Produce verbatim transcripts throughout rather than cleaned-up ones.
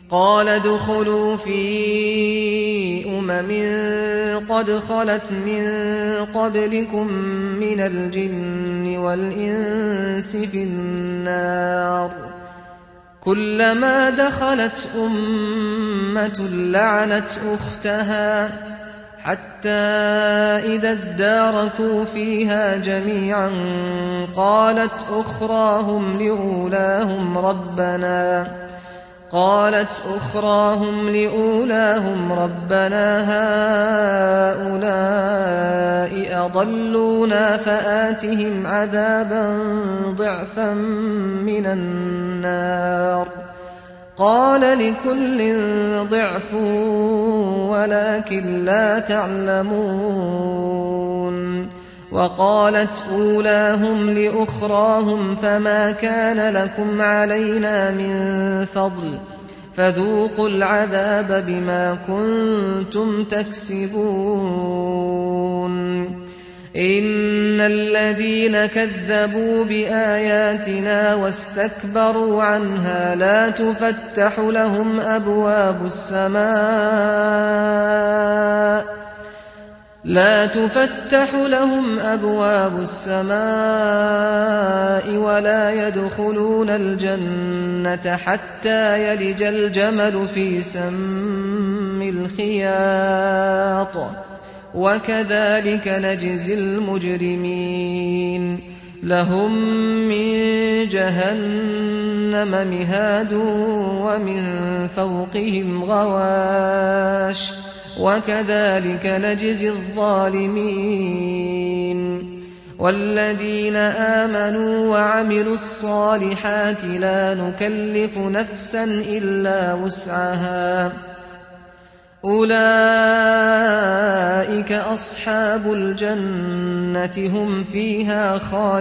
قال ادخلوا في أمم قد خلت من قبلكم من الجن والإنس في النار كلما دخلت أمة لعنت أختها حتى إذا اداركوا فيها جميعا قالت أخراهم لأولاهم ربنا قالت أخراهم لأولاهم ربنا هؤلاء أضلونا فآتهم عذابا ضعفا من النار قال لكل ضعف ولكن لا تعلمون وقالت أولاهم لأخراهم فما كان لكم علينا من فضل فذوقوا العذاب بما كنتم تكسبون إن الذين كذبوا بآياتنا واستكبروا عنها لا تفتح لهم أبواب السماء لا تفتح لهم أبواب السماء ولا يدخلون الجنة حتى يلج الجمل في سم الخياط وكذلك نجزي المجرمين لهم من جهنم مهاد ومن فوقهم غواش وكذلك نجزي الظالمين والذين آمنوا وعملوا الصالحات لا نكلف نفسا إلا وسعها أولئك أصحاب الجنة هم فيها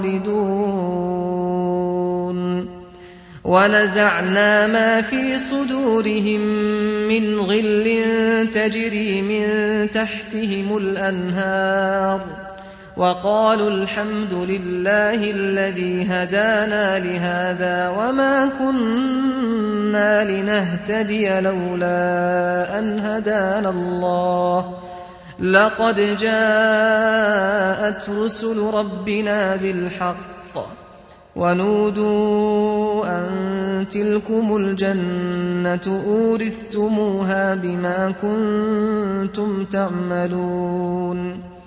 خالدون ونزعنا ما في صدورهم من غل تجري من تحتهم الأنهار وقالوا الحمد لله الذي هدانا لهذا وما كنا لنهتدي لولا أن هدانا الله لقد جاءت رسل ربنا بالحق ونودوا أن تلكم الجنة أورثتموها بما كنتم تعملون